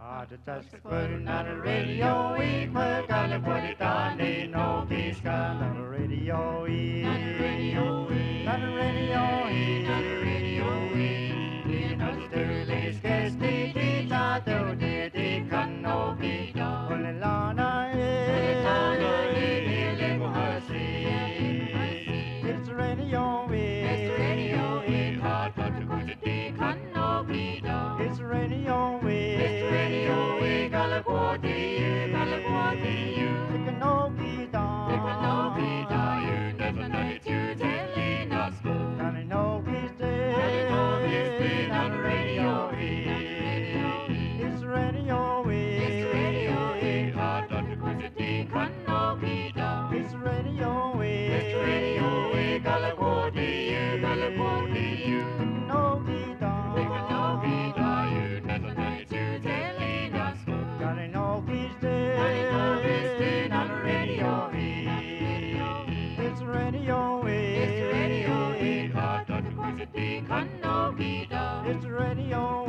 Just putting on the radio, we gotta put it on the no peace gun on the radio, not the radio, not the radio, not the radio, not the dirty scarce the kids out there, they can no be done. Only Lana, it's the radio, it's the radio, hard but the good they can no be done. It's the radio, it's radio,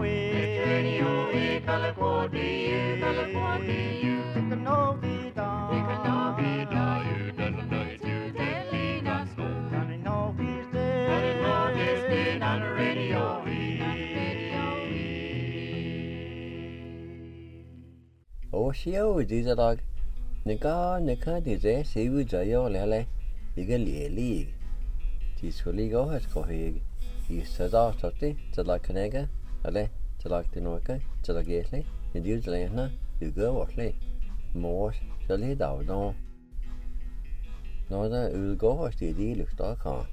Ủa xíu gì ra đó, nếu có thì dễ xíu giờ vô lại thì cái lì thì xử lý gói hết có gì thì sẽ ra cho tí cho lại cái này cái lại cho lại cái nói cái cho lại cái này thì điều này nó từ gỡ vào đây mua xử lý đầu nó ra gói thì đi được đó cả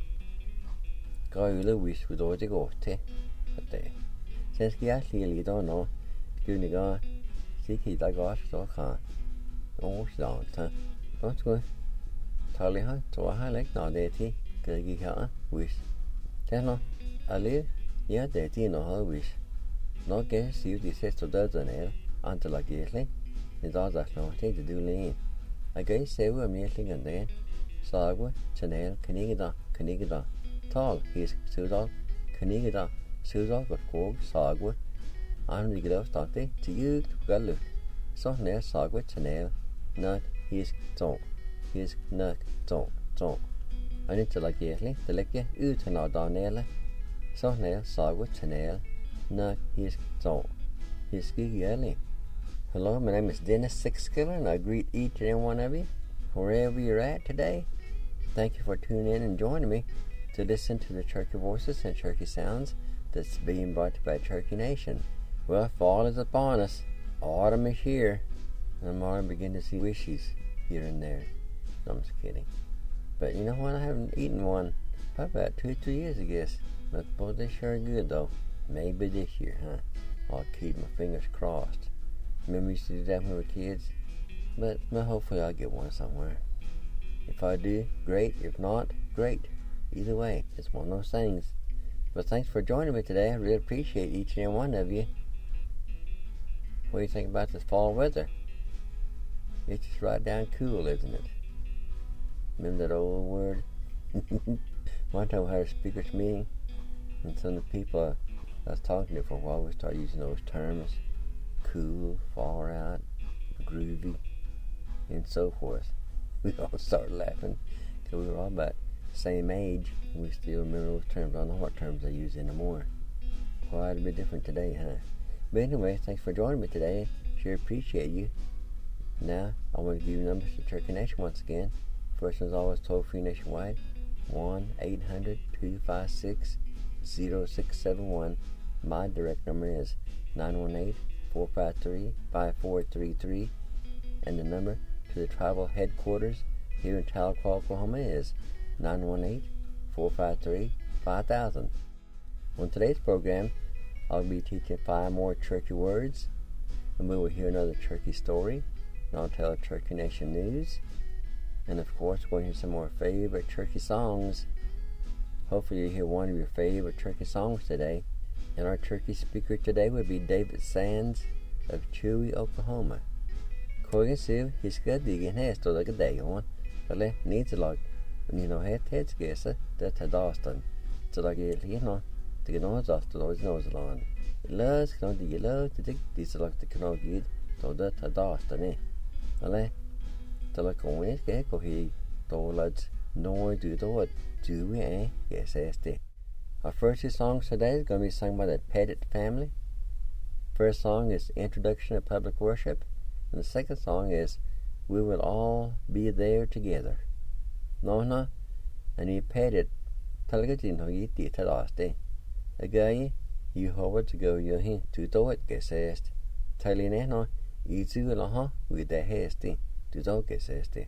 coi là wish rồi cái gói thế thế xem cái lý đó nó cứ này cái khi ta gói đó cả ố rồi ta đó thôi thằng này hết cho hai lấy nó để thì cái gì cả wish thế nó ali nhớ để thì nó hơi wish nó cái xíu thì sẽ cho đỡ rồi này anh cho lại cái này thì đó là nó thế thì đưa lên cái xíu ở miếng cái gần đấy sao quá cho nên cái đó tall thì xíu đó cái đó xíu đó có cố sao quá anh đi cái đó tao thế chỉ cái lực số này sao quá cho nên nó he's not so anh ấy cho lại cái này để lấy cái cho nó đó này là số này sao quá cho nên nó he's cái này. Hello, my name is Dennis Sixkiller, and I greet each and every one of you, wherever you're at today. Thank you for tuning in and joining me to listen to the Cherokee voices and Cherokee sounds that's being brought to you by Cherokee Nation. Well, fall is upon us. Autumn is here. And I'm already beginning to see wishes here and there. No, I'm just kidding. But you know what? I haven't eaten one probably about 2 or 3 years, I guess. But boy, they sure are good, though. Maybe this year, huh? I'll keep my fingers crossed. Remember we used to do that when we were kids? But hopefully I'll get one somewhere. If I do, great. If not, great. Either way, it's one of those things. But thanks for joining me today. I really appreciate each and every one of you. What do you think about this fall weather? It's just right down cool, isn't it? Remember that old word? One time I had a speakers meeting, and some of the people I was talking to for a while, we started using those terms. Cool, far out, groovy, and so forth. We all started laughing because we were all about the same age. We still remember those terms. I don't know what terms they use anymore. Quite a bit different today, huh? But anyway, thanks for joining me today. Sure appreciate you. Now, I want to give you numbers to Cherokee Nation once again. First one's always toll-free nationwide. 1-800-256-0671. My direct number is 918-453-5433, and the number to the tribal headquarters here in Tahlequah, Oklahoma is 918-453-5000. On today's program, I'll be teaching 5 more Cherokee words, and we will hear another Cherokee story, and I'll tell Cherokee Nation news, and of course we'll hear some more favorite Cherokee songs. Hopefully you hear one of your favorite Cherokee songs today. And our Cherokee speaker today would be David Sands of Chewy, Oklahoma. Kogan Siv, he's good digging has to like a day on. But needs a lot. You know, heads guess that's a Dawson. So like it, you know, to get on us to those nose along. Lus kan die lus die select the kan gid to that adastane. Ale tala kones ke ko hi to lads no do we yes este. Our first two songs today is going to be sung by the Pettit family. First song is Introduction to Public Worship, and the second song is We Will All Be There Together. No, and he Pettit talgatin ho yiti tadaste. A guy you hover to go your hin to do it gesest. Taline no, you la with the hasty to do geseste.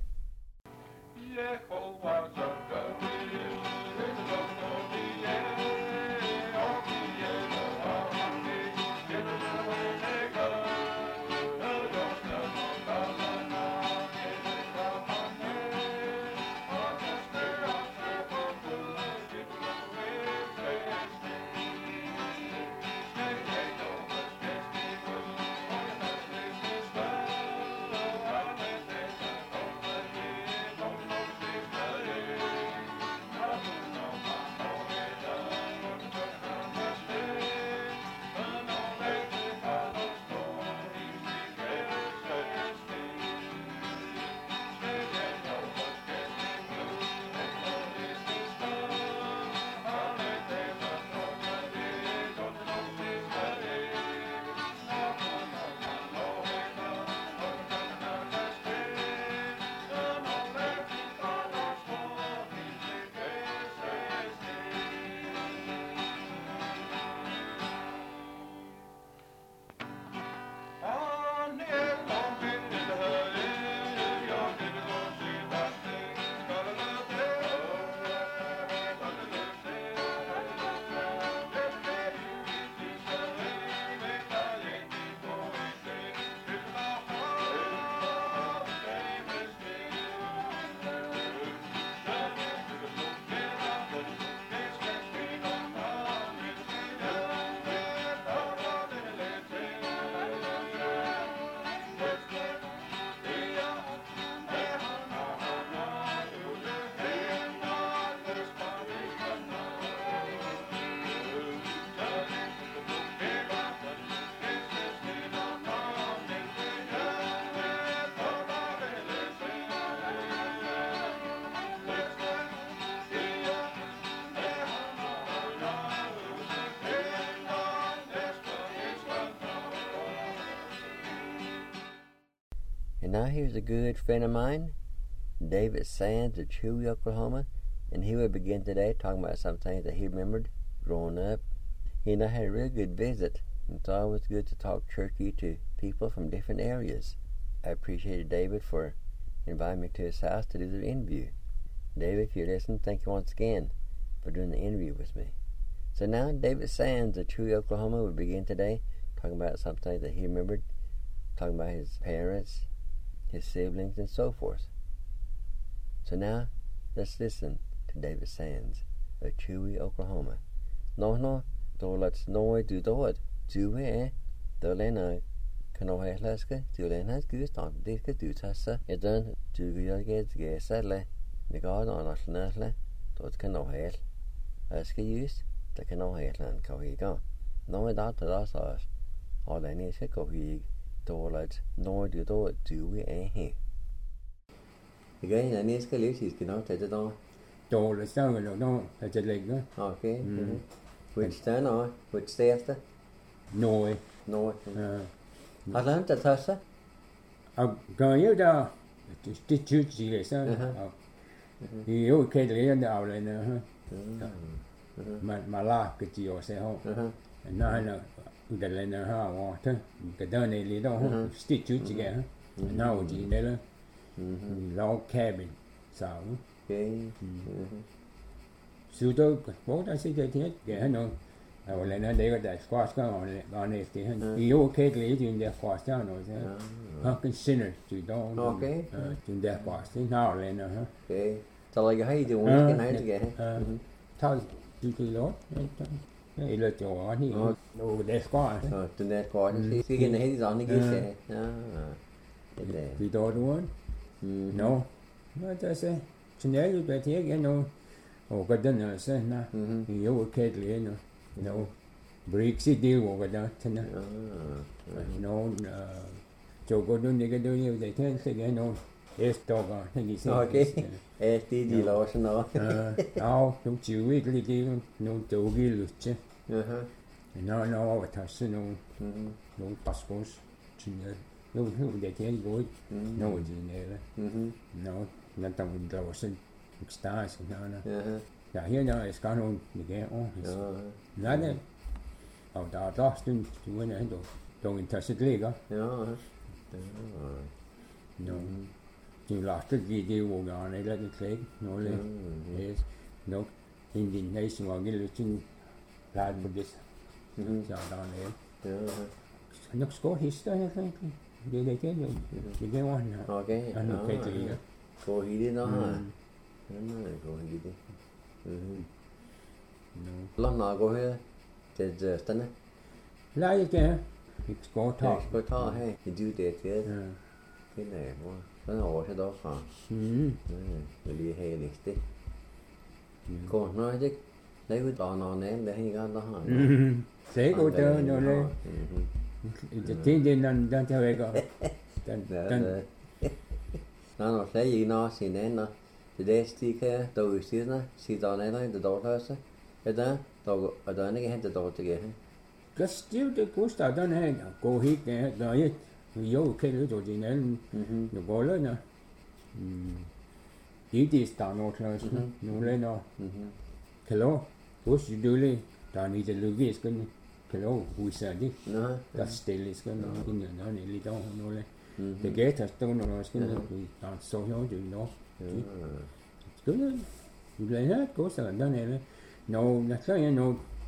And now here's a good friend of mine, David Sands of Chewy, Oklahoma, and he will begin today talking about some things that he remembered growing up. He and I had a really good visit, and it's always good to talk churchy to people from different areas. I appreciated David for inviting me to his house to do the interview. David, if you're listening, thank you once again for doing the interview with me. So now David Sands of Chewy, Oklahoma will begin today talking about something that he remembered, talking about his parents, his siblings, and so forth. So now, let's listen to David Sands of Chewy, Oklahoma. No, let's know do it. Do it, the lena, canoe laska, do lenas goose on this do tassa, it done do get sadly, the god on us nasle, dot canoe hail. Ask use the canoe hail and cohigo. No doubt to us, all I need to go he. Let's know do it. Do we here? Again, I need to leave his cannot take it on. Let's down and no, that's a leg. Okay. Which then or which stay after? No. I learned that Tassa. I'm going to stitch you, see, you okay to end the outline, my life could you say home. And now I know. The liner ha water cái đơn này lý đâu stitch you together now gì đấy là log cabin sao số đó bố ta sẽ chơi thế cái nó rồi lại nó để cái đại squash cái on này thì you okay lý thì để squash ra rồi thế ha consider to don't okay to để squash thì nào lại nó ha okay so like how you doing cái này together thôi you lốt Hey, look, Joe, he no, that's gone. To that part, see, getting the head is on the gear. We don't want. No, what I say, Chanel, you better again, no. Oh, but then I say, no, you will cattle, no. Brixi deal over that, no, Jogo don't nigga do you, they can't say, no, yes, dog, I think he said. Okay. Tí gì lo xin nó. Don't chịu ít đi đi, nó đâu ghi lụt chứ. Nó ở thật sự nó passport, chuyện này, nó để cái gối, nó gì này là, nó tầm đầu sinh, stars nó. Ja, hier nou is kan ook de game on. Ja, nee. Oh, daar last toen we naar toen in tussen liggen. Ja. No. Toen last het die wo gaan, nee, dat het leeg. No, leeg. Yes. No. In die nation waar jullie toen laat budis. Ja, dan nee. Ja. Nog score history eigenlijk. Die game on. Okay. En ook kijk je. Cô hi đi nó hả? Nó này cô hi đi. Lần nào cô hi thì giờ tên á. Lại cái có thọ. Có thọ hay thì dư để thế. Cái này quá. Nó ngồi thế đó hả? Người đi hay lịch tích. Cô nói chứ lấy cái tòa nó ném để hay cái đó hả? Thế cô chơi nó lên. Thiên nhiên đang chơi cái. Nó lấy gì nó xì nén nó. Thì đây thì cái đầu xí nó xì tòa này nó từ đầu thôi sao? Cái đó đầu ở đó nó cái hết từ đầu từ kia. Cái still cái cú start đó này cô hít cái rồi yếu cái lối gì nên nó gọi lên nè. Đi start nó thôi nó lên nó. Cái lối cú sử dụng đi ta đi từ lối cái cái lối vui sao đi. Cái stainless cái nó cái nó này đi đâu nó lên. The gate has done nó cái nó số nó chữ nó. Cứ lấy hết cố sở đó này nó là sao nó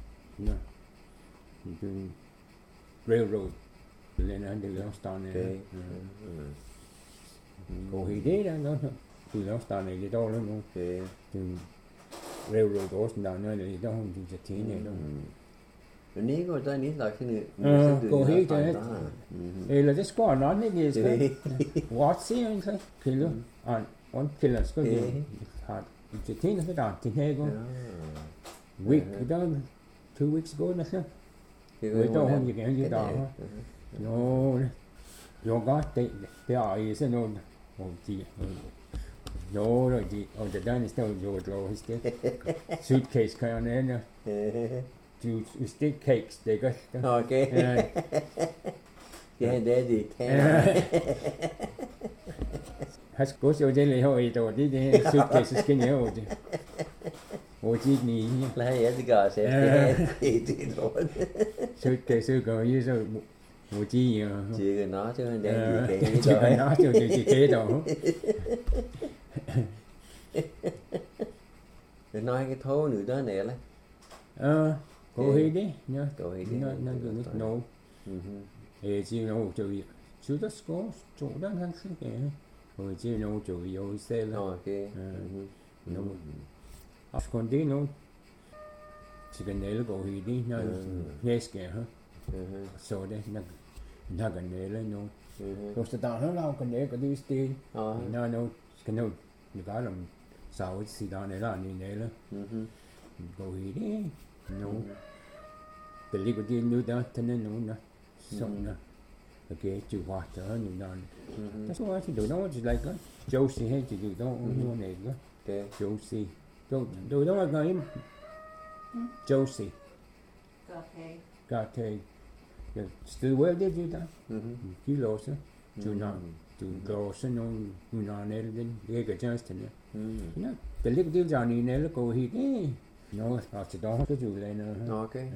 railroad lên nó được nó start này cô hi đấy đó nó từ nó start này đi đâu nó từ railroad đó nó này đâu không được thế này đâu ní cô ta ní là cái này cô hi cho là cái score nó này gì cái what see cái luôn on killers có gì hard chỉ thế nó cái đó thì hay con week đó 2 weeks ago nữa với tôi không gì cái gì đó nó có they are is no gì no rồi gì the done is no your low is suitcase cái này nè to stick cakes they got okay cái đấy gì thế has cố cho đây là hồi đầu đi suitcase cái này rồi我知你来也是个谁这种 suitcase個意思我知啊， 自己拿出嚟自己自己拿就自己度。 你nói cái thố nữa đó này là cô hi đi nhá, cô hi đi nó cái nấu, chỉ nấu chủ yếu, chủ đó có chỗ đó khác cái, rồi chỉ nấu chủ yếu xe là, nấu còn đi nó chỉ cần để cô hi đi nó hết cái hả, sau đấy nó cần để lên nó, rồi sau đó nó cần để cái đi stay, nó cái nó cái làm sao xí đó này là như này là, cô hi đi nó cái lý của đi như đó thế nên nó xong nó cái chữ hoa trở như đó, cái số thì tụi nó chỉ like cái Josie hay chỉ tụi nó như này cái Josie tụi nó là cái Josie got a still where did you that you lost it to lost nó nó này đến cái chance này nó cái lý của đi ra như này là cô hi đi nó chỉ đó cái chủ này nữa okay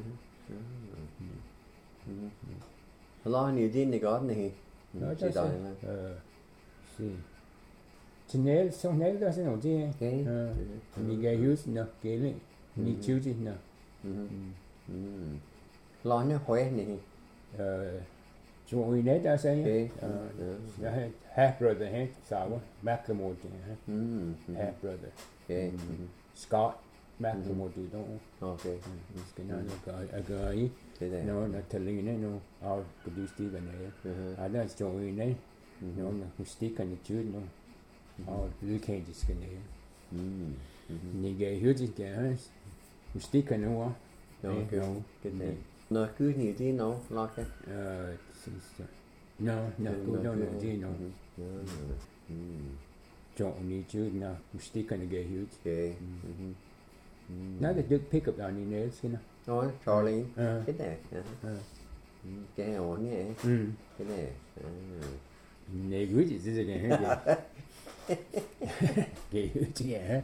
lo nhiều tin này có này chỉ đó sì Chanel xong nãy đó sẽ nói gì mình cái use nó cái này mình chịu gì nó lo nó khỏe này chúng mình nãy đã say half brother hết sao quá Macklemore half brother Scott Macklemore tụi nó okay cái nó cái nó thật lý này nó produce đi cái này đó chúng mình nãy nó stick cái chữ nó lưu khen cái này như cái hiểu gì cái stick cái nó cái này nó cứ như thế nó lo cái no cũng đâu nữa gì nó chọn đi chứ nào stick kind of get huge okay now the big pickup down in there you know nói Charlie cái này cái ổn nhỉ cái này này good is this again get huge yeah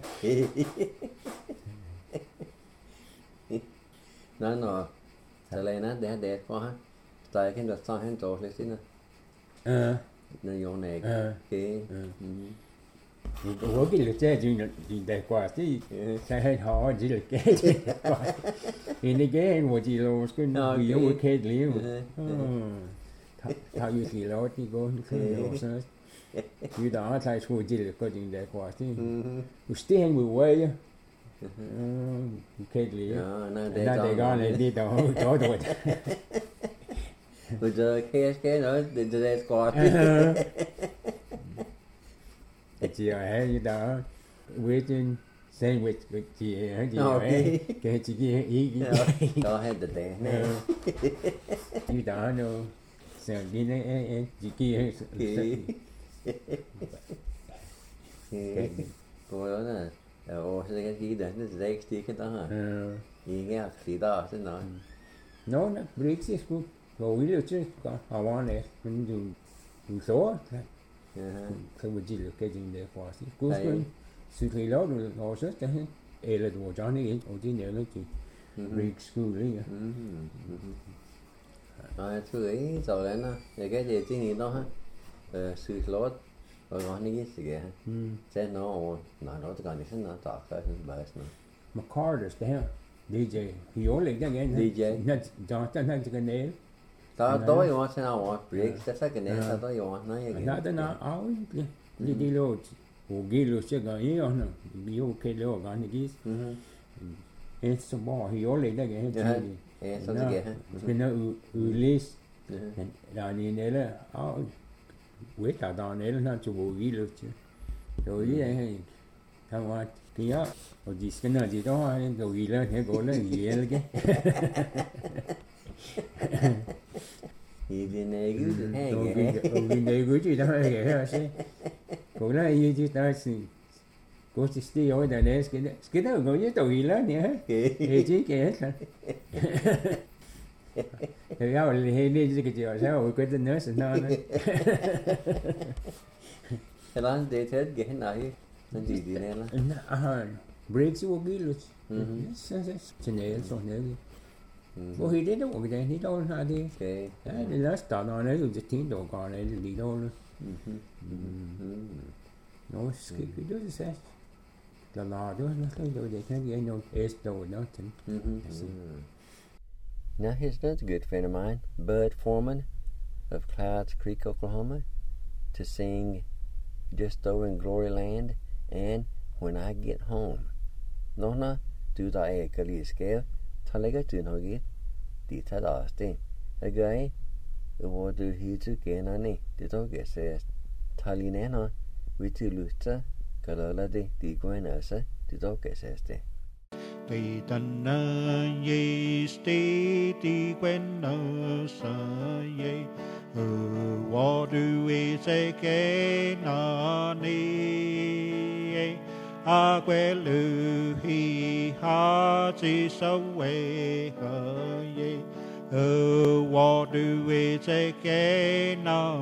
nó tại lại nó đẹp quá tại cái đợt sau hắn trổ lên xin nè nó dùng này cái ủa cái lượt xe chuyện đẹp quá chứ sai hết họ chỉ là cái thì này cái một chỉ là cái ví dụ cái liền thao như thì lo thì có cái đồ sao như đó sai số chỉ là cái chuyện đẹp quá chứ stay with way cái liền nó để con này đi đâu chỗ rồi bây giờ cái nữa để qua chị ở như đó with sandwich với chị ở chị ở cái chị kia ý đó hết được đấy như đó nó sợ đi nó chị kia cô đó là ô cái gì đấy nó dễ cái đó hả gì nghe gì đó thế nói nó breaks is good rồi ví dụ chứ họ want này mình dùng số không có gì được cái gì để qua thì cuối cùng sự thay đổi rồi họ sẽ thế là đồ cho này ở trên này nó chỉ break school đấy rồi thứ ấy rồi đấy nó để cái gì trên này đó ha sự lót rồi nó này gì kìa sẽ nó nó còn thì nó tạo cái bài nó mà Carter's đấy DJ he only cái DJ nó cho cái này đó tối mà thế nào break sẽ cái này sao tối mà nói gì nó áo đi lô o gelo chega aí ó não bio que lô cái này cái số bao he only cái sao cái cái nó list là đi này là áo quét cả đó này nó chụp bộ gelo chứ rồi đi này thằng hoa kia ở gì cái nào gì đó rồi ghi lên thế gọi là gì cái thì này cứ hay cái này cứ chỉ đó hay cái gì cũng là như chứ ta thì có chỉ đi ở đây này cái đó gọi như tụi lớn nhỉ thì chỉ cái hết thì ra thì đi cái gì sao cái tên nữa sẽ nói cái đó để thế cái này nó gì gì này là breaks vô ghi luôn cho nên số này vô khi đấy đâu cái này đâu ha đi đấy là start nó đấy rồi tiếng đồ còn này đi đâu luôn nó cái đó sẽ là đó nó cái đồ để cái gì nó is đồ nó chính Now here's another good friend of mine, Bud Foreman of Clouds Creek, Oklahoma, to sing Just Over in Glory Land and When I Get Home. Nó từ đó cái lý scale thằng lấy cái chuyện hồi ghét thì thằng đó tên cái gái vô từ hi chữ cái nó này thì tôi cái sẽ thằng lý này nó vì từ lúc đó cái là đi thì quên ở sẽ thì tôi cái sẽ thì tình gì sti thì quên ở sa ye wo du we se ke na ni a que lu hi ha chi so we ha ye wo du we se ke na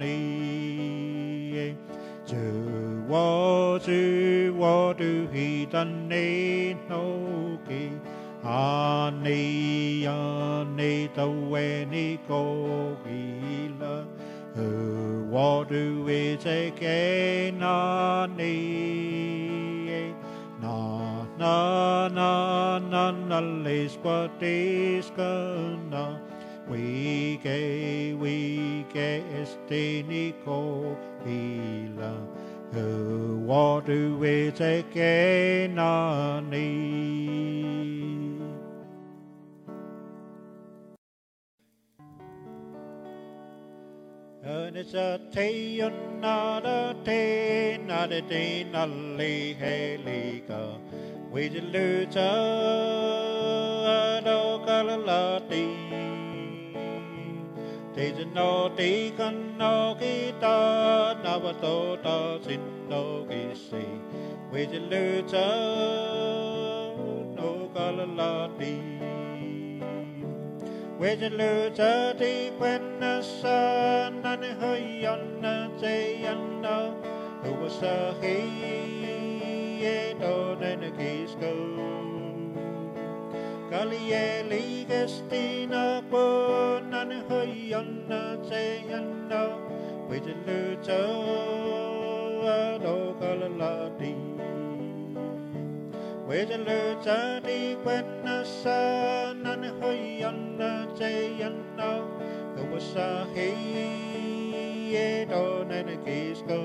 ni wo du hi tan ne no ki a ni tau we ni ko ki la wo du we se ke na ni na les patis kana we ke este ni ko ila wo du we se ke na ni it's a te na de te na le he le ka we de lu ta do la ti te no ti kan no ki ta na ba to ta sin no ki si we je lu ta no ka la ti we je lu ta ti when na sa na ne hơi on na te an na who was a he do na ne ki sko Kalie ligestina po nan hoyonna sayanda with a luto do kalalati with a lutati when a son nan hoyonna sayanda who was a he do nan kisko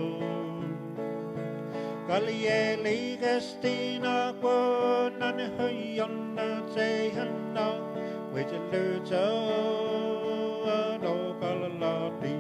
Kalie ligestina po nan hoyonna sayanda with a luto do kalalati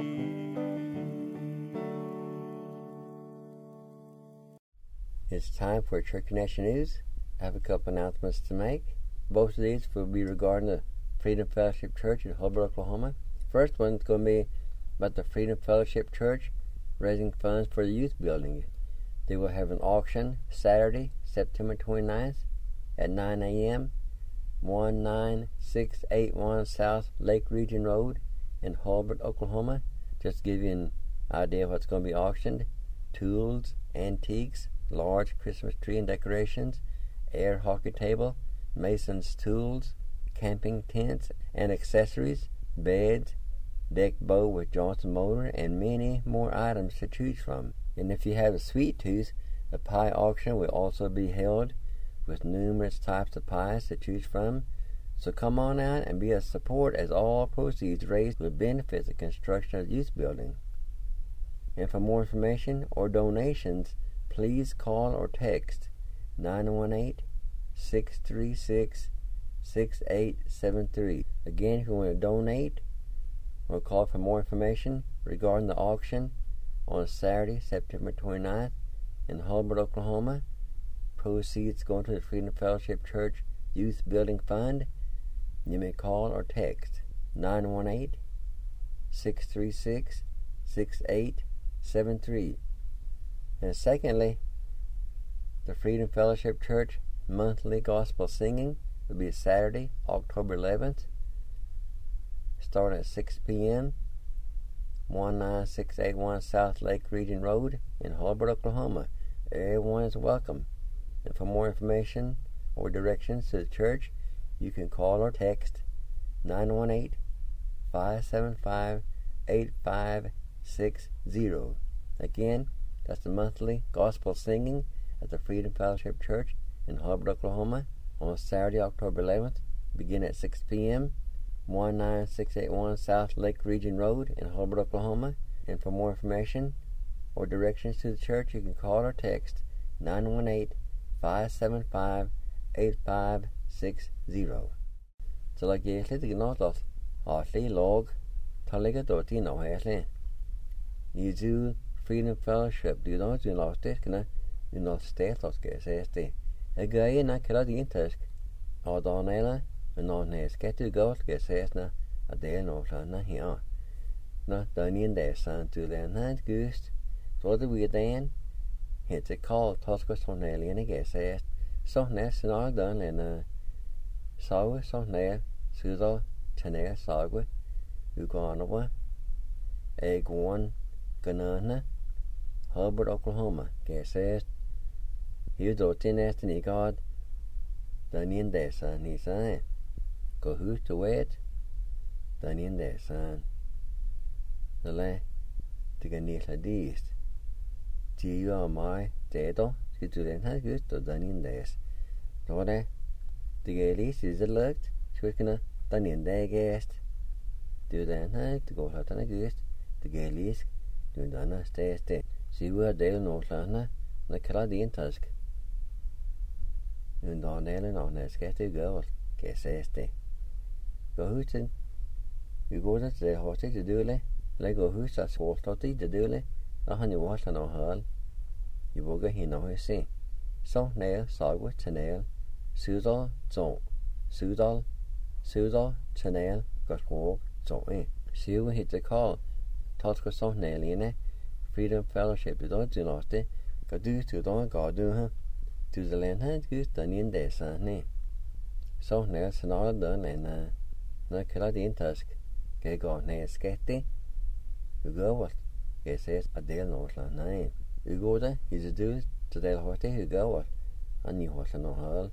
It's time for Church Connection News. I have a couple announcements to make. Both of these will be regarding the Freedom Fellowship Church in Hubbard, Oklahoma. First one's going to be about the Freedom Fellowship Church raising funds for the youth building. They will have an auction Saturday, September 29th at 9 a.m. 19681 South Lake Region Road in Hubbard, Oklahoma. Just to give you an idea of what's going to be auctioned. Tools, antiques, large Christmas tree and decorations, air hockey table, mason's tools, camping tents and accessories, beds, deck bow with Johnson motor, and many more items to choose from. And if you have a sweet tooth, a pie auction will also be held with numerous types of pies to choose from. So come on out and be a support as all proceeds raised will benefit the construction of the youth building. And for more information or donations, please call or text 918-636-6873. Again, if you want to donate or call for more information regarding the auction on Saturday, September 29th in Hubbard, Oklahoma, proceeds going to the Freedom Fellowship Church Youth Building Fund, you may call or text 918-636-6873. And secondly, the Freedom Fellowship Church monthly gospel singing will be Saturday, October 11th, starting at 6 p.m., 19681 South Lake Region Road in Hubbard, Oklahoma. Everyone is welcome. And for more information or directions to the church, you can call or text 918-575-8560. Again, that's the monthly gospel singing at the Freedom Fellowship Church in Hubbard, Oklahoma on Saturday, October 11th, beginning at 6 p.m., 19681 South Lake Region Road in Hubbard, Oklahoma. And for more information or directions to the church, you can call or text 918-575-8560. So like you said, you know that Hartley log Taliga Dortino Hartley. You do Freedom Fellowship, you don't do lost it, can I? You know, state lost get says the a guy in a killer the interest or Donella and on his get to go get says na a day no na here. Not done in there, son to the night goose. So the we then hit a call Toscos on alien again says so nest and all done and saw so near Sudo Tene Sagwe you gone over egg one Ganana Hubbard, Oklahoma. Que says you do tinest and he got done in there, son. He said, go who's to wait? Done in there, son. The lay to get near the east. You are my dedo. You do then has good to done in there. So that the least is it looked. Quickna done in there guest. Do then have to go out on a goose. The gay least do done stay. See where they'll know Lana, the Canadian tusk. And on Ellen on a sketchy girl, guess este. Go Houston. You go to the hotel to do it, like go who's a sword to do it, the honey water no hurl. You will get him on his sea. So nail, sagwood to nail, Sudal, Zon, Sudal, Suda, Chanel, Goswog, Zoe. Siu hit the call. Tosca Son Naline, Freedom Fellowship, the Dodge Dynasty, Gadu to Don Gardu, to the land hand goose Dunian de Sane. So Nail Sonora done and no Caladine Tusk, Gay God Nail Sketty. You go what? Gay says a Dale Northland 9. You go there, he's a dude to Dale Horty who go what? And you horse no hurl.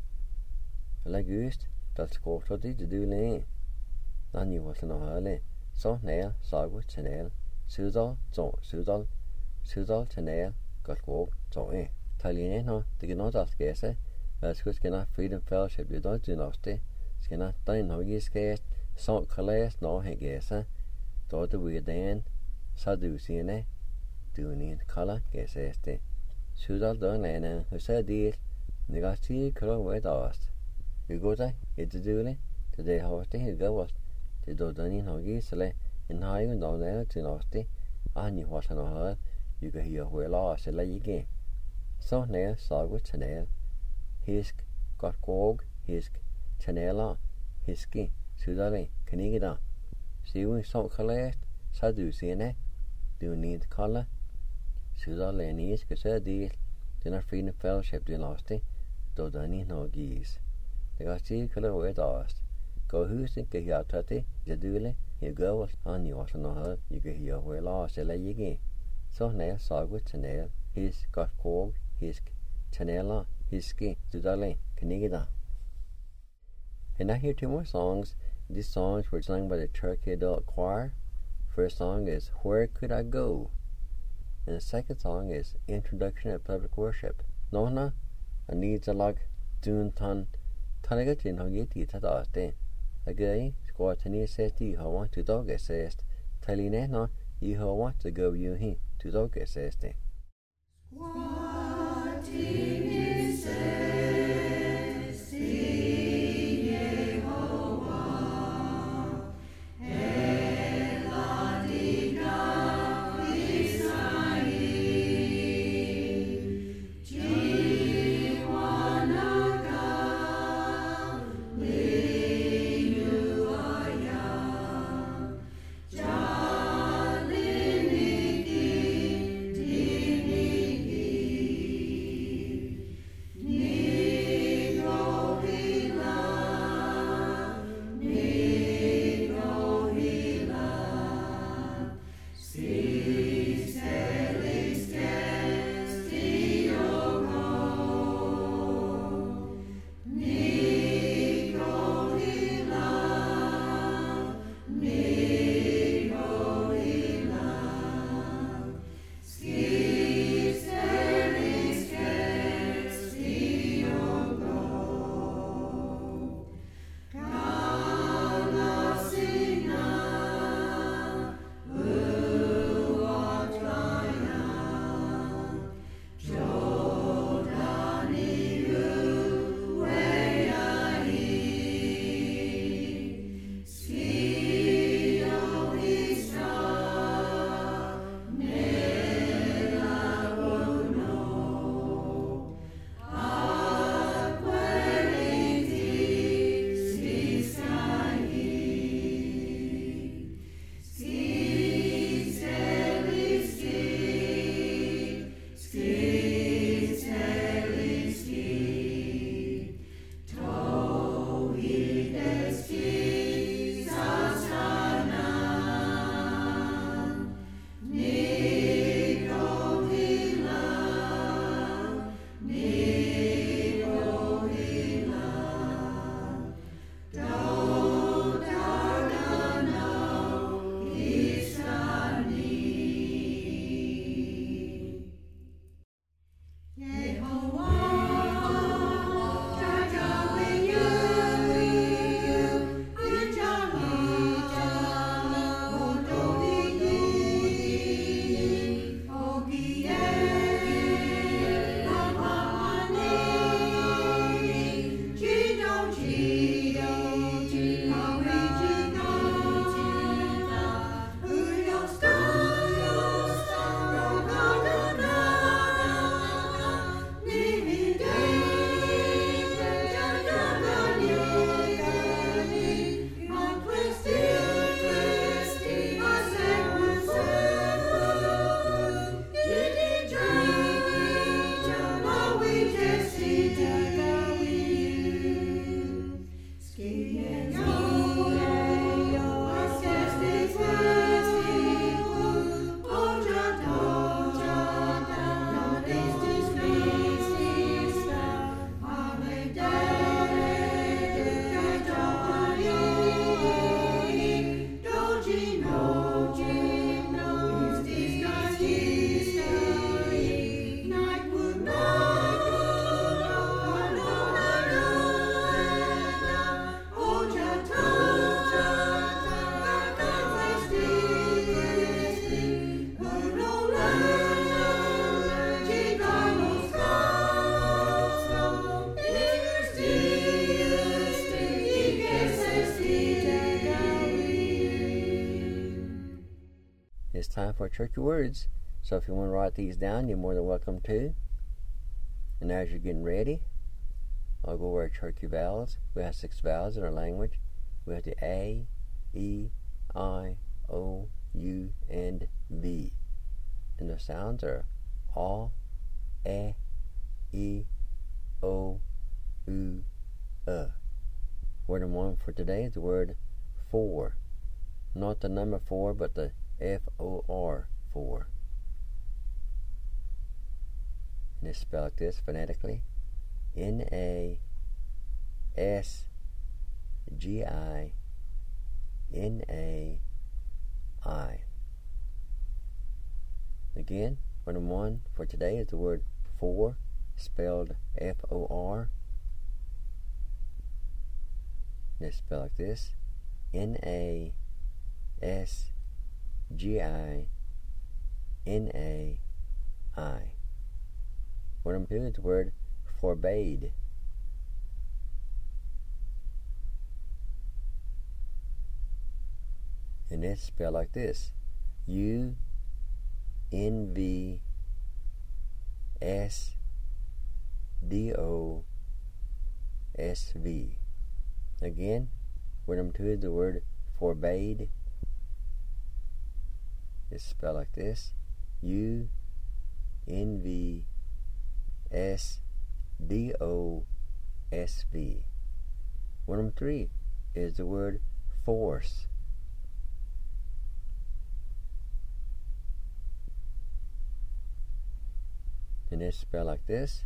Like used, that's go to the do lane. And you horse no hurl. So Nail, Sagwood, Chanel, Sudal, Sudal, Chanel, Goswog, Zoe. Taline no, the Gnot of Gese, as was Gana Freedom Fellowship, you don't do nasty. Skina Dine Hoggy Skate, Salt Calais, no Hegesa, do the weird Dan, Saducine, Dunian Color, Geseste. Sudal Donlana, who said deal, Negati Color Wet Ost. You go there, it's a duly, today Horty, you go what, the Dodani Hoggy Sele, in high and down there to nasty, and you watch on her, you can hear where lost a lay again. So nail, Sagwood, Chanel, Hisk, Gotgog, Hisk, Chanela, Hiski, Sudale, Canigida. See we so collect, Saducine, do need color. Sudale and Hisk, a deal, dinner Freedom Fellowship, do nasty, Dodani no geese. They got see color way dust. Go who's think a here tutty, the dule, you go on you also know her, you can hear where lost a lay again. So nail, Sagwood, Chanel, Hisk, Gotgog, Hisk, Chanela, Hiski, Sudale, Canigida. And I hear two more songs. These songs were sung by the Turkey Adult Choir. First song is Where Could I Go? And the second song is Introduction to Public Worship. Nona, I need a log, Dune Ton, Tanagat how you teach at us then. A guy, squat and he says, you want to dog assist. Taline no, you want to go you he to dog assist. Yeah. It's time for Churchy Words. So if you want to write these down, you're more than welcome to. And as you're getting ready, I'll go over our churchy vowels. We have 6 vowels in our language. We have the A, E, I, O, U, and V. And the sounds are A, E, O, U, Word number 1 for today is the word for. Not the number 4, but the F-O-R, for. And it's spelled like this phonetically. N-A-S-G-I-N-A-I. Again, word number 1 for today is the word for, spelled F-O-R. And it's spelled like this. N-A-S-G-I-N-A-I. Word number 2 is the word forbade. And it's spelled like this. U-N-V-S-D-O-S-V. Again, word number 2 is the word forbade. It's spelled like this. U-N-V-S-D-O-S-V. Word number 3 is the word force. And it's spelled like this.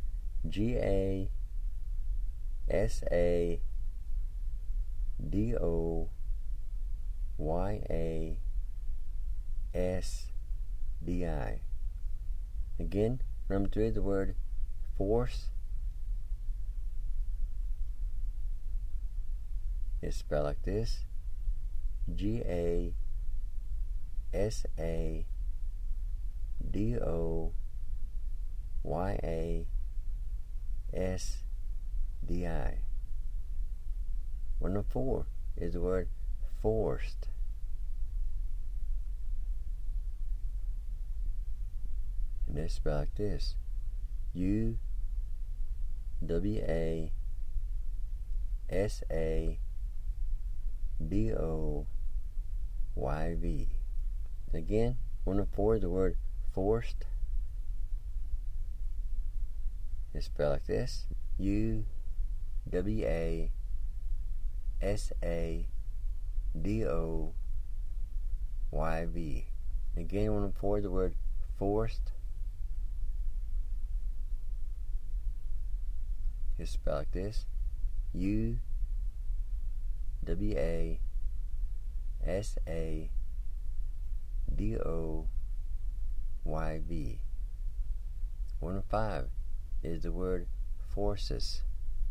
G-A-S-A-D-O-Y-A-S-D-I. Again, number 3 is the word force. It's spelled like this. G-A-S-A-D-O-Y-A-S-D-I. Word number 4 is the word forced. And it's spelled like this. U-W-A-S-A-D-O-Y-V. Again, word number 4 is the word forced. It's spelled like this. U-W-A-S-A-D-O-Y-V. Again, word number 4 is the word forced. It's spelled like this. U-W-A-S-A-D-O-Y-V. Word number 5 is the word forces.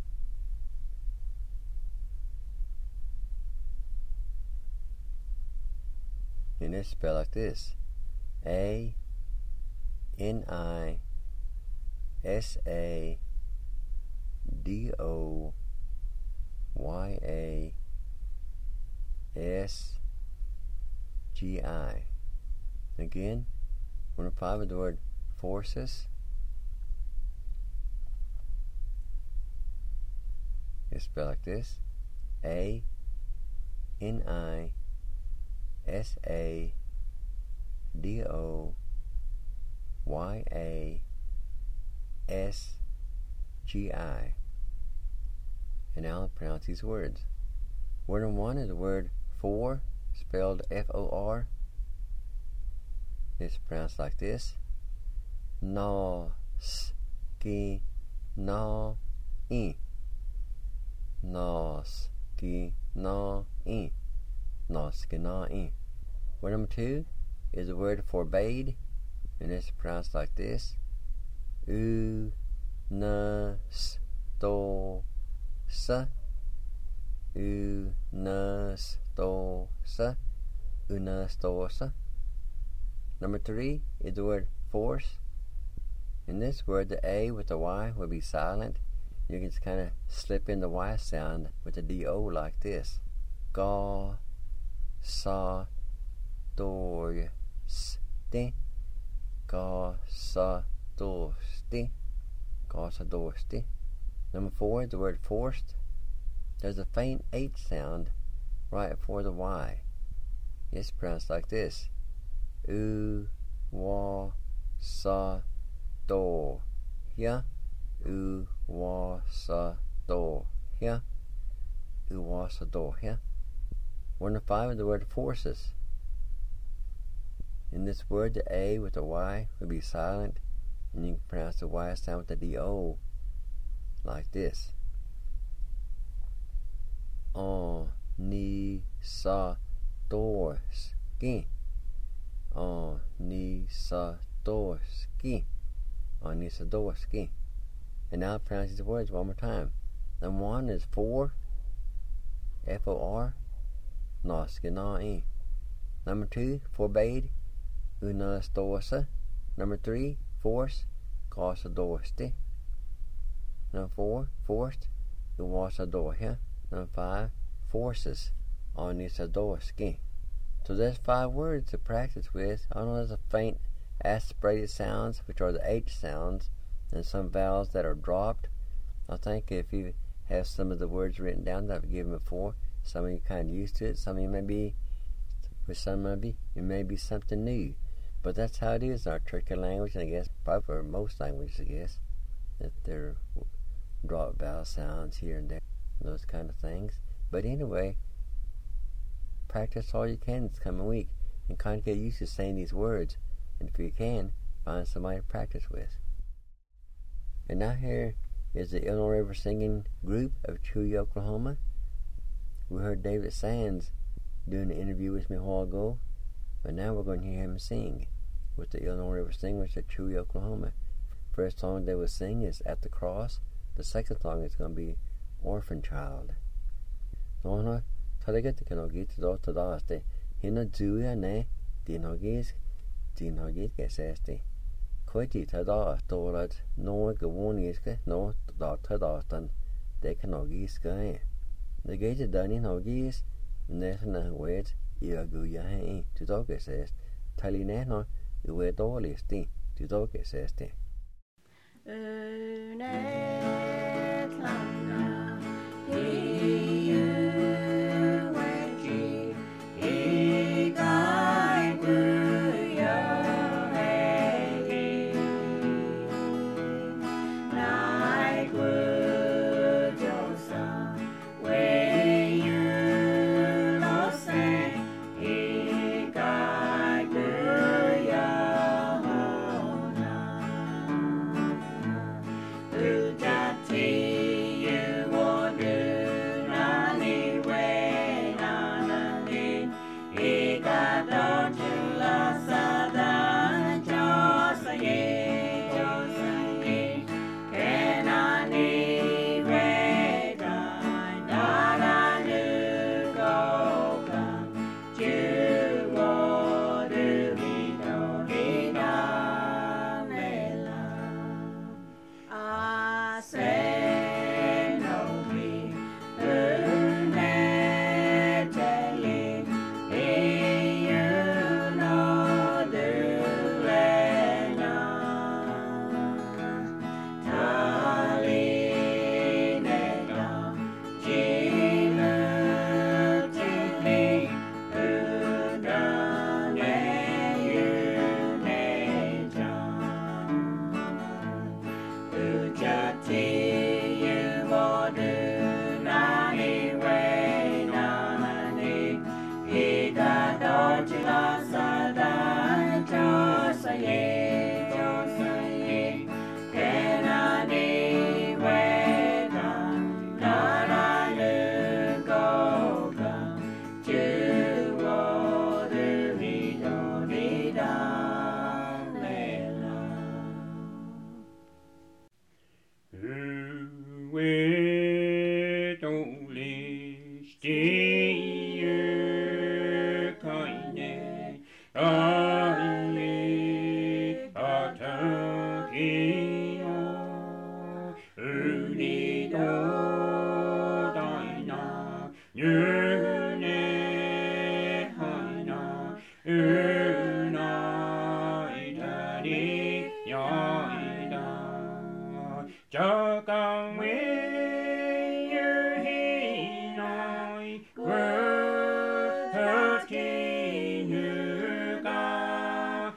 And it's spelled like this. A-N-I-S-A-D-O-Y-A-S-G-I. Again, word number 5 is the word forces. It's spelled like this. A-N-I-S-A-D-O-Y-A-S-G-I. And now I'll pronounce these words. Word number 1 is the word for, spelled F-O-R. It's pronounced like this. No-s-ki-no-i. No-s-ki-no-i. No-s-ki-no-i. Word number 2 is the word forbade, and it's pronounced like this. U-n-s-to-sa. U-n-s-to-sa. U-n-s-to-sa. Number 3 is the word force. In this word, the A with the Y will be silent. You can just kind of slip in the Y sound with the D-O like this. Ga, sa, do, Gausadosti. Gausadosti. Gausadosti. Number 4 is the word forced. There's a faint H sound right before the Y. It's pronounced like this. U-wa-sa-do. Yeah. U-wa-sa-do. Yeah. U-wa-sa-do. Yeah. Number 5 is the word forces. In this word, the A with the Y would be silent, and you can pronounce the Y sound with the D-O like this. On-ni-sa-do-ski. On-ni-sa-do-ski. On-ni-sa-do-ski. And now I'll pronounce these words one more time. Number 1 is for. F-O-R. No-ski-na-i. Number 2, forbade. Una-stosa. Number 3, force. Gausadosti. Number 4, forced. U-wa-sa-do-hia. Number 5, forces. On-ni-sa-do-ski. So there's 5 words to practice with. I know there's a faint aspirated sounds, which are the H sounds, and some vowels that are dropped. I think if you have some of the words written down that I've given before, some of you kind of used to it. Some of you may be, with some of you, it may be something new. But that's how it is in our Turkic language, and I guess probably for most languages, I guess, that there are drop vowel sounds here and there, those kind of things. But anyway, practice all you can this coming week and kind of get used to saying these words. And if you can, find somebody to practice with. And now here is the Illinois River Singing Group of Chewy, Oklahoma. We heard David Sands doing an interview with me a while ago, but now we're going to hear him sing with the Illinois River Singers of Chewy, Oklahoma. First song they will sing is At the Cross. The second song is going to be Orphan Child. Nohna tadaget kanogit do tadaste hina zuya ne dinogis gesesti. Koiti tada dorad no gawoniske no da tadastan de kanogis gae. The gate dani nogis nesna wet iaguya he to dogesest talineno uwe dolisti to dogesesti. Stiger keine 티누가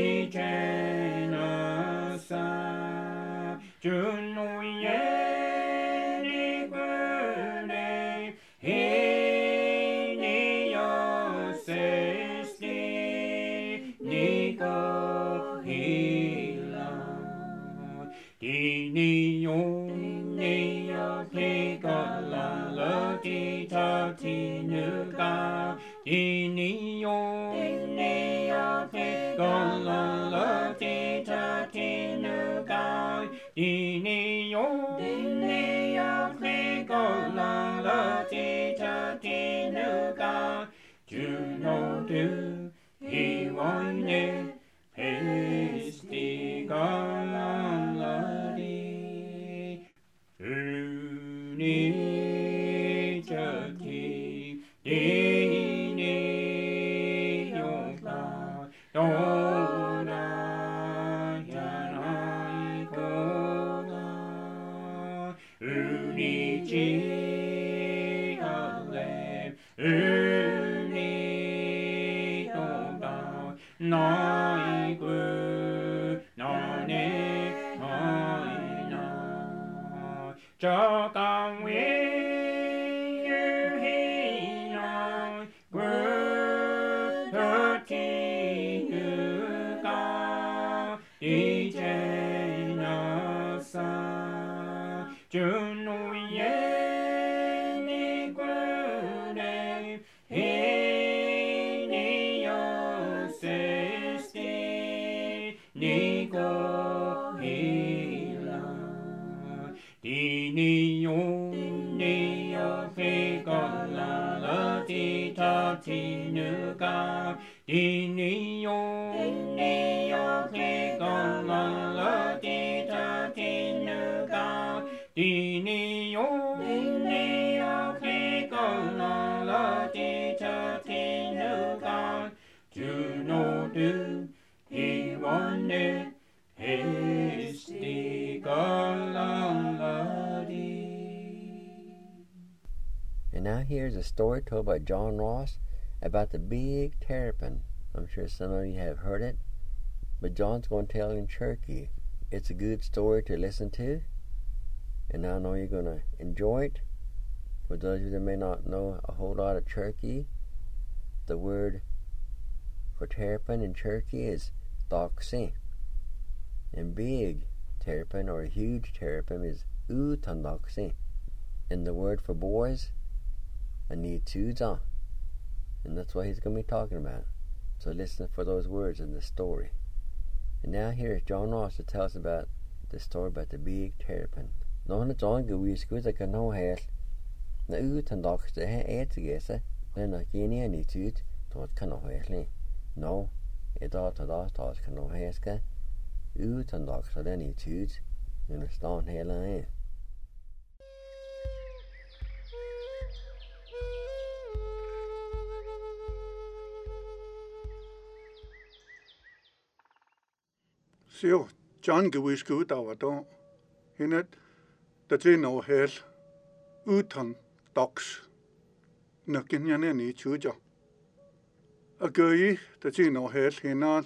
이제는 사 주노의 리그네 히니어세스티 니고 힐라 디니요 니요 피갈라 티타티누가 디니요 니요 피갈라 티타티누가 디니요 니요 피갈라 티타티누가 주노드 이원네 페스티갈라리 주니 저티 디니 요가 도라야나이고가 우니지 할래 우니 도가 나이고 너네 너이나 저강 위유히나 굿더티누가 이제 나사 주노의 니구네 히니어세스티 니고 힐라 디니요 니요 피갈라 티타티누가 디니요 니요 피갈라 티타티누가 디니요 니요 피갈라 티타티누가 주노드 이원네 And now here's a story told by John Ross about the big terrapin. I'm sure some of you have heard it, but John's going to tell it in Cherokee. It's a good story to listen to, and I know you're going to enjoy it. For those of you that may not know a whole lot of Cherokee, the word for terrapin in Cherokee is doxy. And big terrapin or huge terrapin is utandoxy. And the word for boys, anituza. And that's what he's going to be talking about. So listen for those words in the story. And now here's John Ross to tell us about the story about the big terrapin. Nå han John go we school that can no hell. Na utandoxy he gesa. Then a guinea anitud to can no hell. No, it ought to can no heska. Utandoxy anitud. You understand hell So, John gewis gut aber da. Hinet, dat ze no hel. Utan dox. Na kinyane ni chuja. A gui, dat ze no hel hina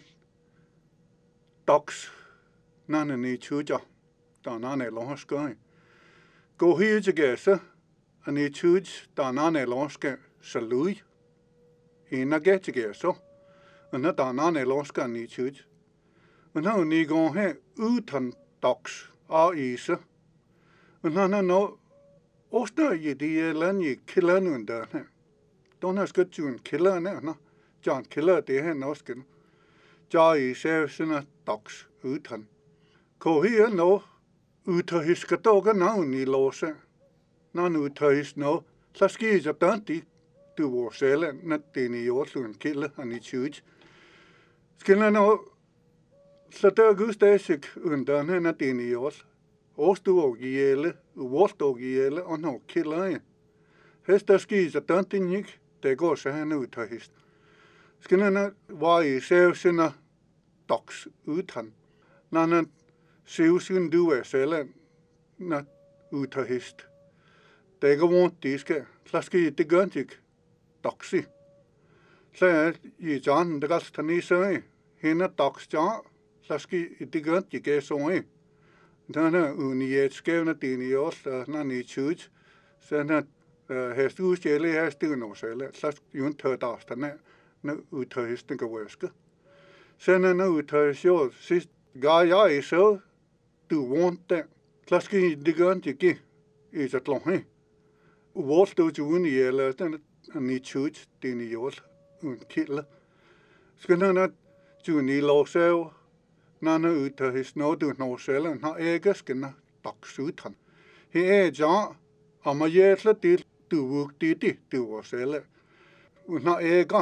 dox. Nana ni chuja. Da nane lonske. Go hier je gese. Ani chuj da nane lonske salui. Hina get je geso. En na da nane lonske ni chuj. En nou nie gaan he utan dox a ise. En dan nou osta je die len je killen en dan he. Dan has gut ju en killen na. Jan killen de he nosken. Ja ise sina dox utan. Ko hier no uta hiskatoga nou nie lose. Nou uta his no slaski je dan die du wo sele net die nie joslun killen en nie chuj. Skillen nou Sata Augustasik undan henne tinios. Ostu ogiele, uvost ogiele, on no killain. Hesta skisa tantinik, te gosa henne utahist. Skinana vai sevsina dox utan. Nana seusin due sele na utahist. Te go want diske, slaski te gantik doxi. Så I John, det galt han I så hende dagsjan, så skal I det godt, I gav så i. Den er unietskævne din i os, når ni tjud, så den hest udstjæle her støvende også, så jo en tørdast, den er, når udtøjhesten går væske. Så når udtøjhest, sidst gav jeg I så, du vant der, så skal I det godt, I gav i så langt. Hvor stod du uden i, eller den er ni tjud, din i os, uden kilde. Så når du ni låser, når han udtøjhest, når du når selv, når ikke skal dags ud han. Her er jeg, og man hjælper til, du vugte det, du var selv. Når ikke,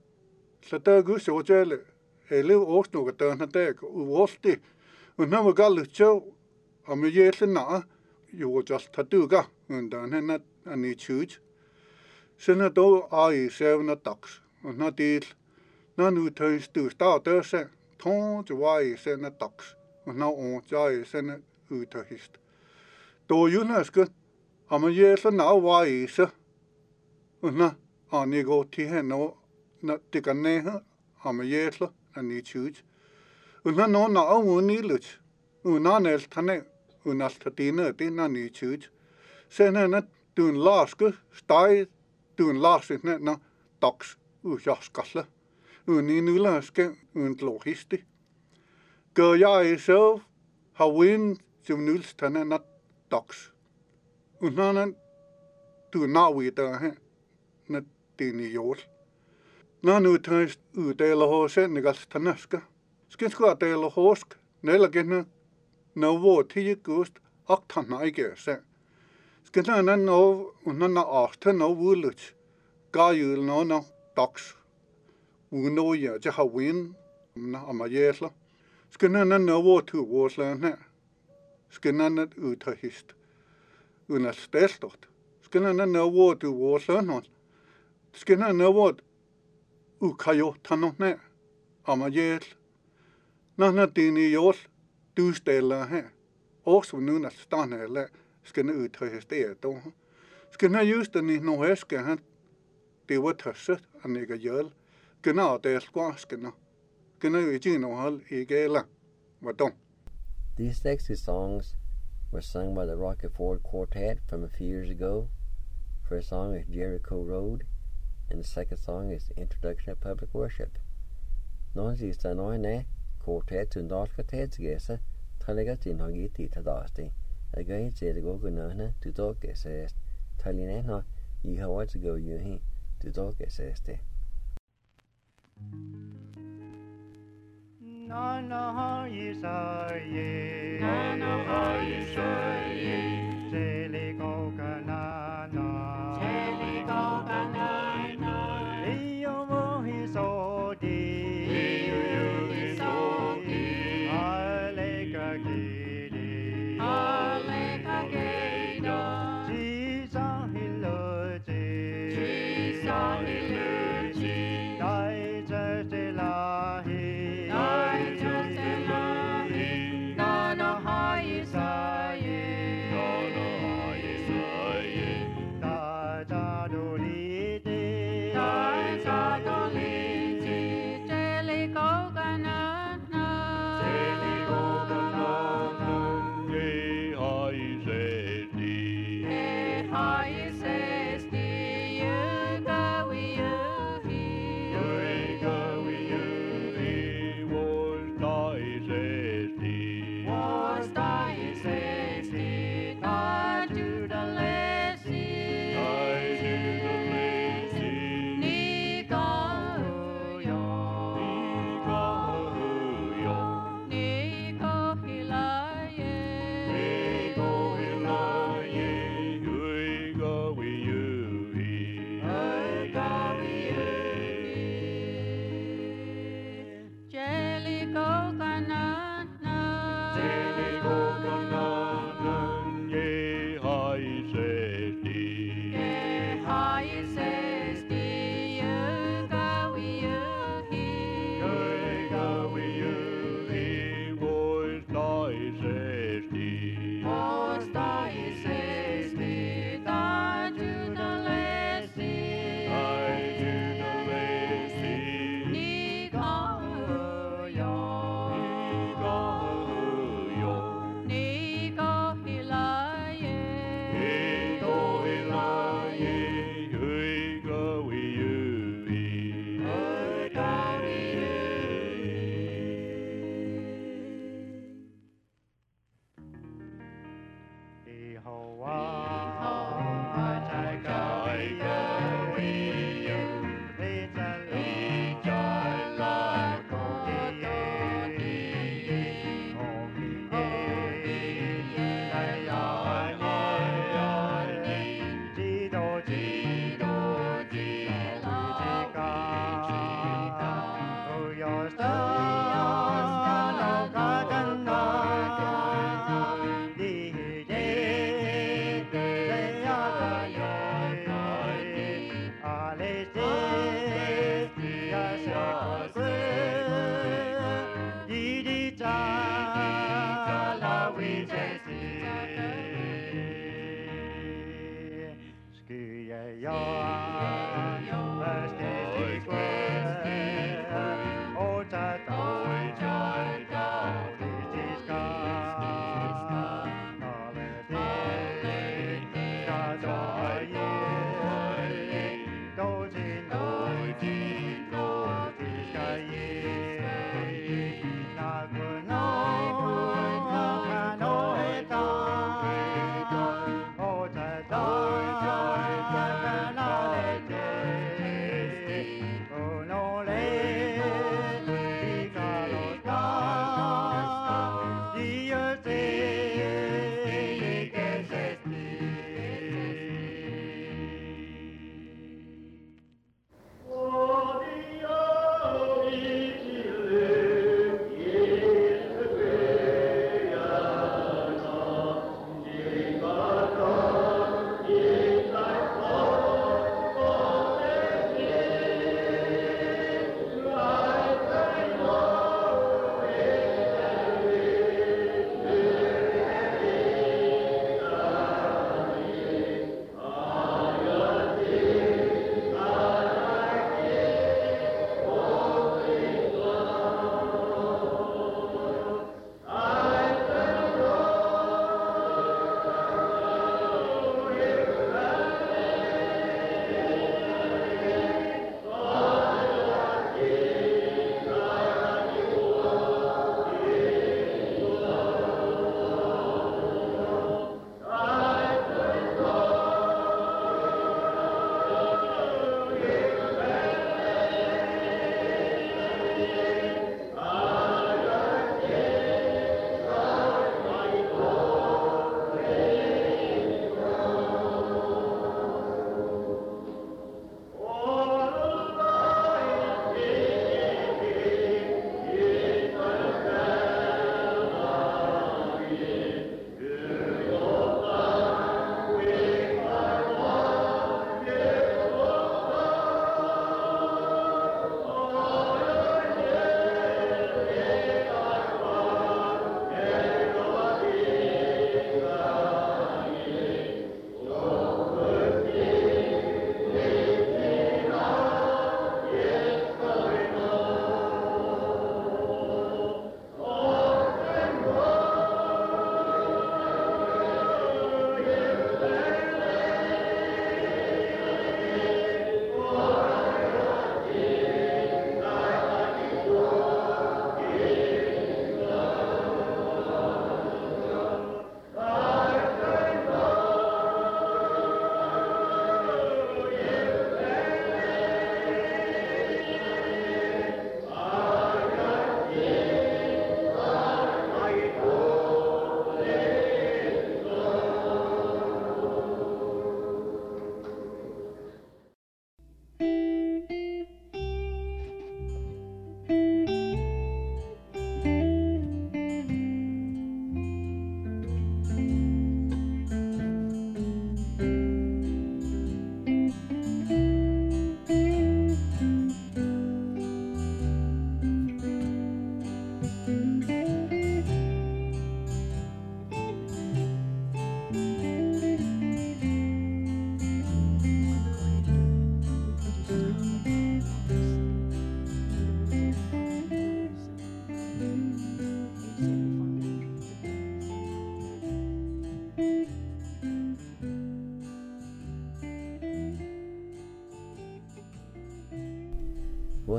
så der går så til, eller også noget der, når der går vores det. Og når man går lidt så, og man hjælper når, jo just tager du gør, og der er ni tjud. Så når du er i søvn dags, og når det, når nu tøjst du starter sig, tog du var i søvn dags, og når jeg i søvn udtøjst. Da jo næske, og man hjælper når var i sig, og når ni går til hende, når det kan næhe, og man hjælper, når ni tjud. Og når uden i lidt, og når nælt han er, og når dine det, når ni tjud. Så når du en laske, steg, du en laske, når dags, udjaskalle. Og ni nu laske, og logisti. Gør jeg så, har vind, som nulstande, når dags. Og når du når i der her, når det er i jord. Når nu tøjst uddeler hos en, ikke altså tænaske. Skal sgu uddeler hosk, næller genne, når hvor tid gust, og tænder ikke sig. Skal der når aften, når vulut, gør jul, når dags. Uden jeg til har vind, og man jæsler. Skal når hvor til vores land her. Skal når udtøjst. Uden at stedstort. Skal når hvor til vores land her. Skal når hvor ukajo tænder her. Og man jæsler. Når det i jord, du stiller her. Også nu at stande eller skal udtøjst det dog. Skal just den i nogle hæske her. Det var tøsset, og ikke gjør. Genau, det er skvaskende. Genau, I gino hal I gæla. Hvordan? These next two songs were sung by the Rocky Ford Quartet from a few years ago. First song is Jericho Road, and the second song is Introduction of Public Worship. Någon sista någon quartet to norska tedsgese, taliga tin hangi tita dasti. Again said go gunana to dog assist. Talinena, you have what to go you he to dog assist. No, no, you say, No, no, you say, Jelly coconut, Jelly coconut, Io mohi sodi, Io is so deep, Aleka gidi, Aleka Gado, Jisa hiloji, Jisa hiloji, Dai jeste lahi, Dai jeste lahi, No, no, you say,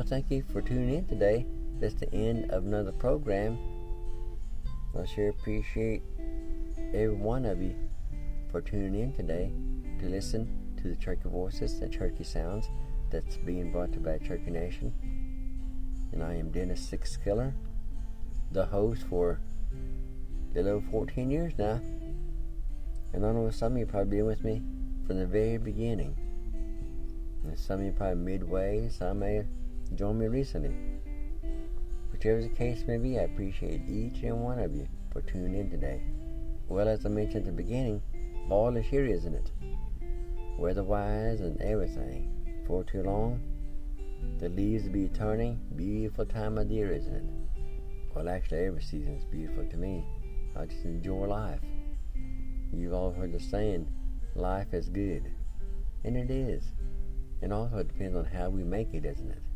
thank you for tuning in today. That's the end of another program. I sure appreciate every one of you for tuning in today to listen to the Cherokee Voices, the Cherokee Sounds that's being brought to you by Cherokee Nation. And I am Dennis Six Killer, the host for a little over 14 years now. And I know some of you probably been with me from the very beginning. And some of you probably midway, some may have joined me recently. Whichever the case may be, I appreciate each and one of you for tuning in today. Well, as I mentioned at the beginning, fall is here, isn't it? Weather-wise and everything. For too long, the leaves will be turning. Beautiful time of the year, isn't it? Well, actually, every season is beautiful to me. I just enjoy life. You've all heard the saying, life is good. And it is. And also it depends on how we make it, isn't it?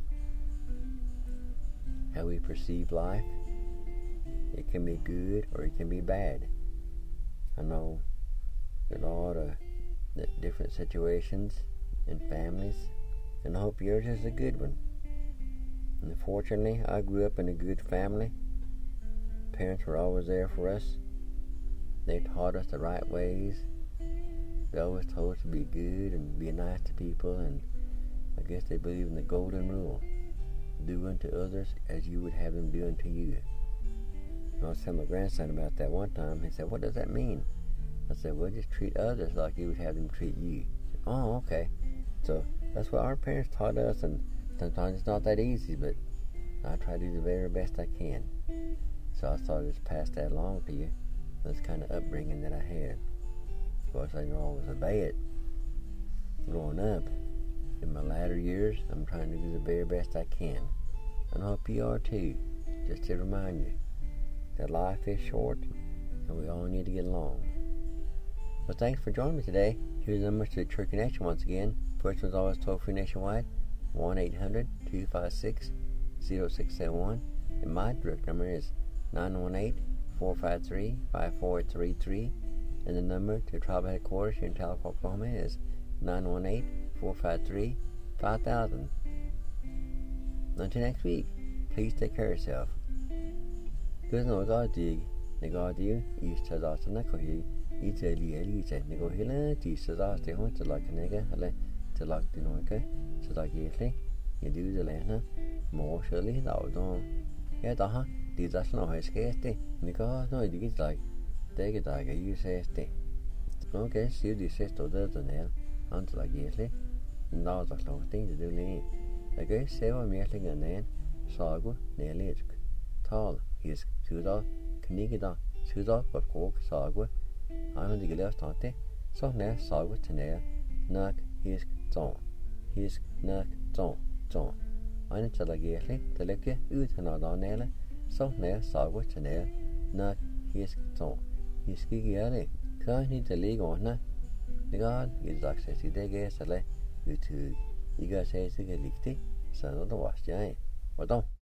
How we perceive life. It can be good or it can be bad. I know there are a lot of different situations in families, and I hope yours is a good one. And fortunately, I grew up in a good family. Parents were always there for us. They taught us the right ways. They always told us to be good and be nice to people, and I guess they believe in the golden rule. Do unto others as you would have them do unto you. And I was telling my grandson about that one time. He said, what does that mean? I said, well, just treat others like you would have them treat you. Said, oh, okay. So that's what our parents taught us, and sometimes it's not that easy, but I try to do the very best I can. So I thought I'd just pass that along to you. That's kind of upbringing that I had. Of course, I didn't always obey it growing up. In my latter years, I'm trying to do the very best I can. And I hope you are too. Just to remind you that life is short and we all need to get along. Well, thanks for joining me today. Here's the numbers to the Cherokee Nation once again. First one's always toll-free nationwide, 1-800-256-0671. And my direct number is 918-453-5433. And the number to tribal headquarters here in Tahlequah, Oklahoma is 918-453-5000. Until next week, please take care of yourself. Good no God dig, God you, East to the Nakohi, Italy, Elite, Negohilla, East to the Home to like a nigger, to like the Noika, to like Yetly, you do the Lana, more surely, thou don't. Yeah, the these are no high scarcity, because no, you get like, take it like a you say, okay, see the sister does the nail, until like Yetly, and now the long thing to do. Okay, 7 meter and then, Sago, nearly tall, his Suda, Knigida, Suda, but Cork, Sago. I'm the left on it, so now Sago to nail, knock his zone, his knock zone. I need to like Yetly, the lecture, ut another nail, so now Sago to nail, knock his zone. His giggy, can't need the league on her. The God is access to the guest, you guys say it's a leak, so not the wash, yeah. Well done.